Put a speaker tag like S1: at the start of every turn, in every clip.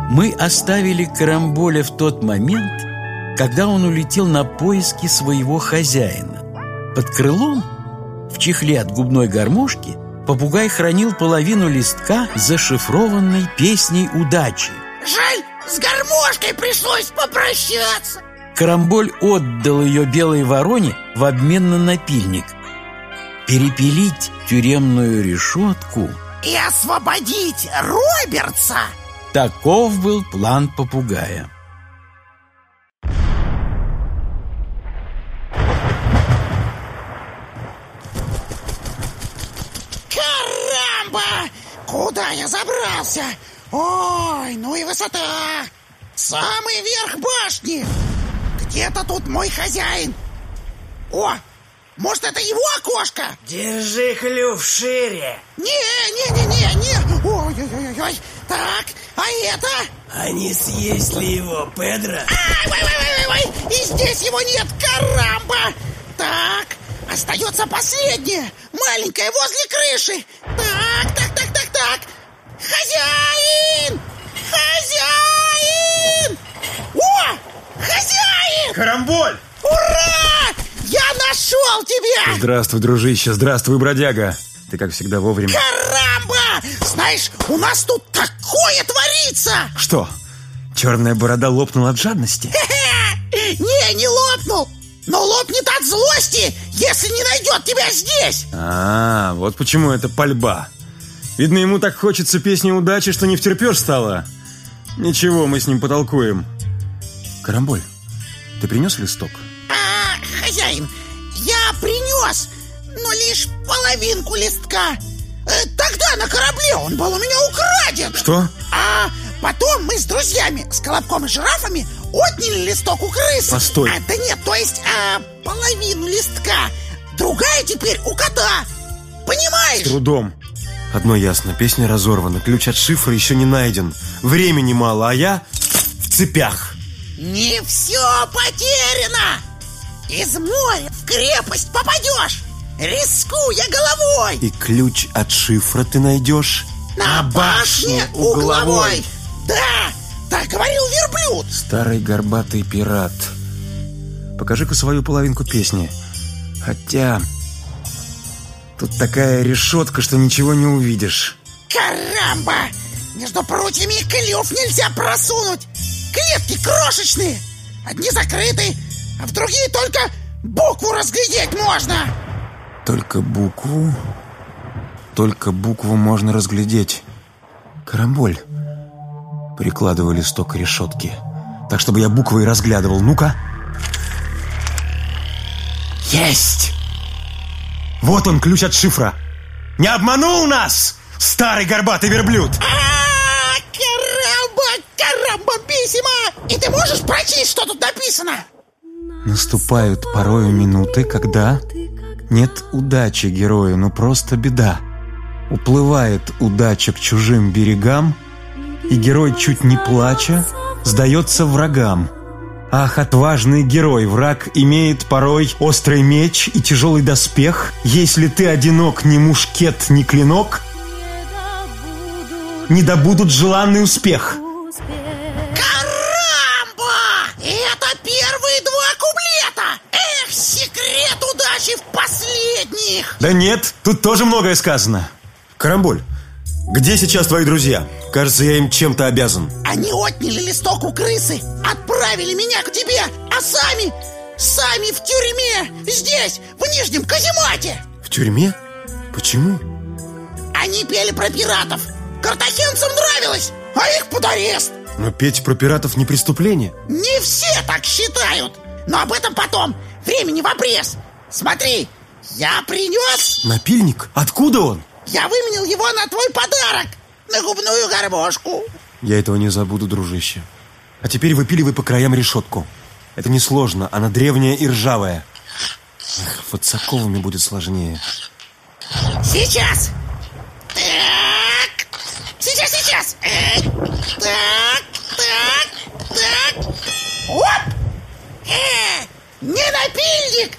S1: Мы оставили Карамболя в тот момент, когда он улетел на поиски своего хозяина. Под крылом, в чехле от губной гармошки, попугай хранил половину листка зашифрованной песней удачи.
S2: Жаль, с гармошкой пришлось попрощаться.
S1: Карамболь отдал ее белой вороне в обмен на напильник. Перепилить тюремную решетку
S2: и освободить Робертса.
S1: Таков был план попугая.
S2: Карамба! Куда я забрался? Ой, ну и высота! Самый верх башни! Где-то тут мой хозяин. О, может, это его окошко?
S3: Держи клюв шире.
S2: Не. Ой. Так, а это?
S3: А не съесть ли его, Педро?
S2: Ой. И здесь его нет, Карамба! Так, остается последнее. Маленькое возле крыши. Так. Хозяин! О! Хозяин!
S4: Карамболь!
S2: Ура! Я нашел тебя!
S4: Здравствуй, дружище, здравствуй, бродяга. Ты, как всегда, вовремя.
S2: Карамба! Знаешь, у нас тут такое творится!
S4: Что, черная борода лопнула от жадности?
S2: Не лопнул, но лопнет от злости, если не найдет тебя здесь.
S4: Вот почему это пальба. Видно, ему так хочется песни удачи, что не втерпешь стало. Ничего, мы с ним потолкуем. Карамболь, ты принес листок?
S2: Хозяин, я принес, но лишь половинку листка. Тогда на корабле он был у меня украден.
S4: Что?
S2: А потом мы с друзьями, с Колобком и жирафами, отняли листок у крысы.
S4: Постой.
S2: Да нет, то есть половину листка. Другая теперь у кота. Понимаешь?
S4: С трудом. Одно ясно, песня разорвана, ключ от шифра еще не найден. Времени мало, а я в цепях.
S2: Не все потеряно. Из моря в крепость попадешь, рискуя головой.
S4: И ключ от шифра ты найдешь
S2: на башне угловой. Да, так говорил верблюд.
S4: Старый горбатый пират. Покажи-ка свою половинку песни. Хотя тут такая решетка, что ничего не увидишь.
S2: Карамба! Между прутьями клюв нельзя просунуть. Клетки крошечные. Одни закрыты, а в другие только букву разглядеть можно.
S4: Только букву можно разглядеть. Карамболь, прикладывай листок к решетке, так, чтобы я буквы и разглядывал. Ну-ка. Есть! Вот он, ключ от шифра. Не обманул нас, старый горбатый верблюд!
S2: Карамба-писима! И ты можешь прочесть, что тут написано?
S4: Наступают порою минуты, когда нет удачи герою, но просто беда. Уплывает удача к чужим берегам, и герой, чуть не плача, сдается врагам. Ах, отважный герой, враг имеет порой острый меч и тяжелый доспех. Если ты одинок, ни мушкет, ни клинок не добудут желанный успех.
S2: Карамба! Это первые 2 куплета! Эх, секрет удачи в последних!
S4: Да нет, тут тоже многое сказано. Карамболь, где сейчас твои друзья? Кажется, я им чем-то обязан.
S2: Они отняли листок у крысы, отправили меня к тебе, а сами в тюрьме, здесь, в Нижнем Каземате.
S4: В тюрьме? Почему?
S2: Они пели про пиратов. Картахенцам нравилось, а их под арест.
S4: Но петь про пиратов не преступление.
S2: Не все так считают. Но об этом потом. Времени в обрез. Смотри, я принес...
S4: Напильник? Откуда он?
S2: Я выменил его на твой подарок. На губную гармошку.
S4: Я этого не забуду, дружище. А теперь выпиливай по краям решетку. Это несложно, она древняя и ржавая. Эх, вот с оковами будет сложнее.
S2: Сейчас. Так. Сейчас. Так. Оп! Не напильник!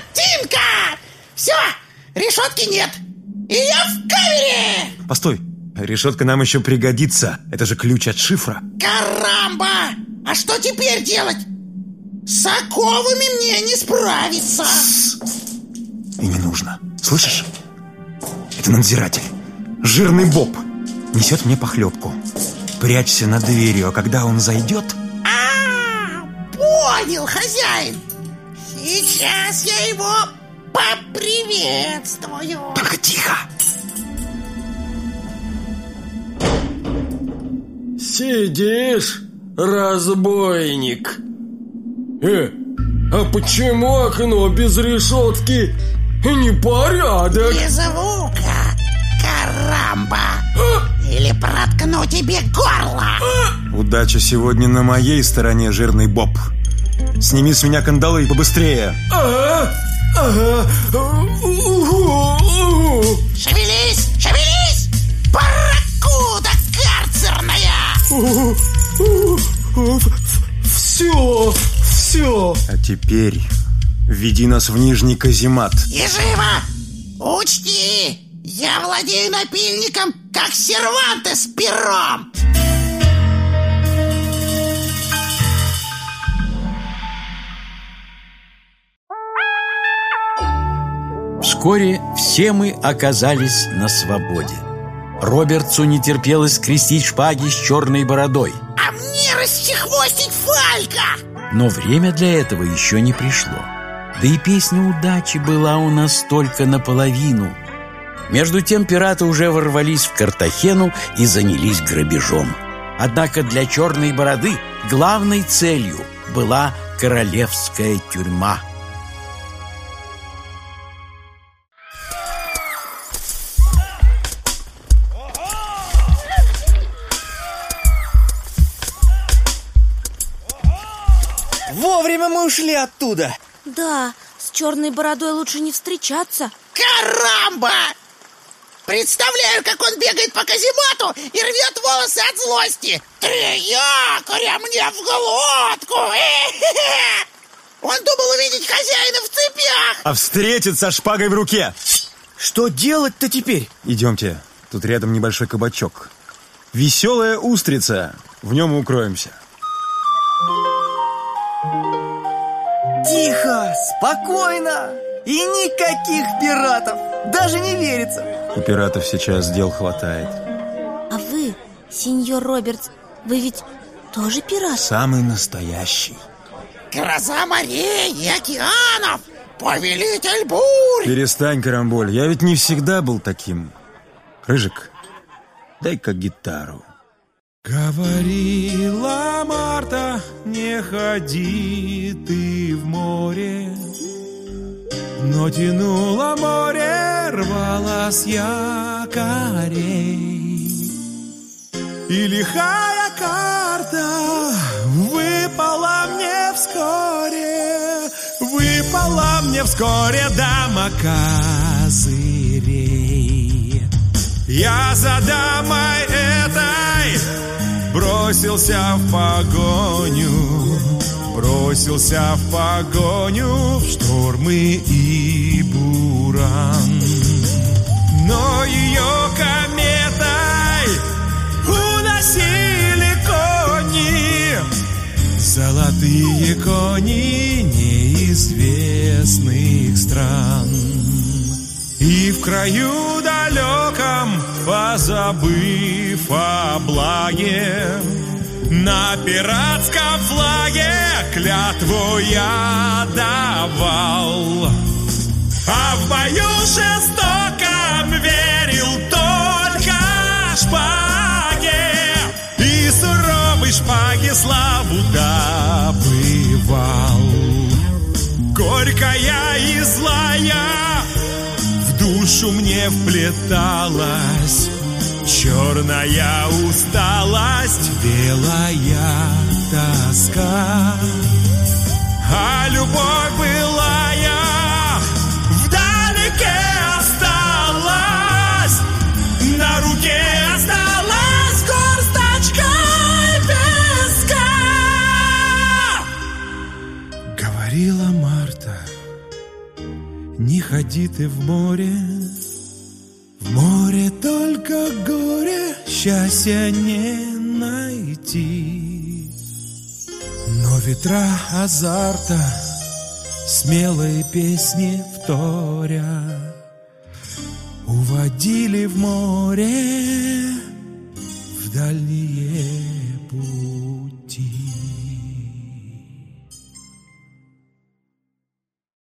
S2: Картинка! Все, решетки нет. И я в камере!
S4: Постой, Решетка нам еще пригодится. Это же ключ от шифра.
S2: Карамба! А что теперь делать? С оковами мне не справиться.
S4: И не нужно. Слышишь? Это надзиратель. Жирный Боб. Несет мне похлебку. Прячься над дверью, а когда он зайдет...
S2: Понял, хозяин. Сейчас я его поприветствую.
S4: Только тихо.
S5: Сидишь, разбойник? А почему окно без решетки? Непорядок.
S2: Не звука, Карамба. Или проткну тебе горло.
S4: Удача сегодня на моей стороне, жирный Боб. Сними с меня кандалы и побыстрее.
S2: Шевелись, шевелись, барракуда карцерная.
S5: Все.
S4: А теперь веди нас в нижний каземат.
S2: И живо! Учти, я владею напильником, как Сервантес пером.
S1: Вскоре все мы оказались на свободе. Робертсу не терпелось скрестить шпаги с черной бородой.
S2: А мне расчехвостить Фалька!
S1: Но время для этого еще не пришло. Да и песня удачи была у нас только наполовину. Между тем пираты уже ворвались в Картахену и занялись грабежом. Однако для черной бороды главной целью была королевская тюрьма.
S3: Вовремя мы ушли оттуда.
S6: Да, с черной бородой лучше не встречаться.
S2: Карамба! Представляю, как он бегает по каземату и рвет волосы от злости. 3 якоря мне в глотку. Он думал увидеть хозяина в цепях.
S4: А встретит со шпагой в руке.
S3: Что делать-то теперь?
S4: Идемте, тут рядом небольшой кабачок. Веселая устрица. В нем укроемся.
S3: Тихо, спокойно. И никаких пиратов. Даже не верится.
S4: У пиратов сейчас дел хватает.
S6: А вы, сеньор Робертс, вы ведь тоже пират?
S4: Самый настоящий.
S2: Гроза морей и океанов, повелитель бурь.
S4: Перестань, Карамболь, я ведь не всегда был таким. Рыжик, дай-ка гитару.
S7: Говорила Марта, не ходи ты в море, но тянуло море, рвало с якорей. И лихая карта выпала мне вскоре дама козырей. Я за дамой этой бросился в погоню, в штормы и буран. Но ее кометой уносили кони, золотые кони неизвестных стран. И в краю далеком, позабыв о благе, на пиратском флаге клятву я давал. А в бою жестоком верил только шпаге, и суровой шпаге славу добывал. Горькая и злая в душу мне вплеталась черная усталость, белая тоска. А любовь былая вдалеке осталась, на руке осталась горсточка песка. Говорила Марта, не ходи ты в море, море только горе, счастья не найти. Но ветра азарта смелые песни вторя уводили в море в дальние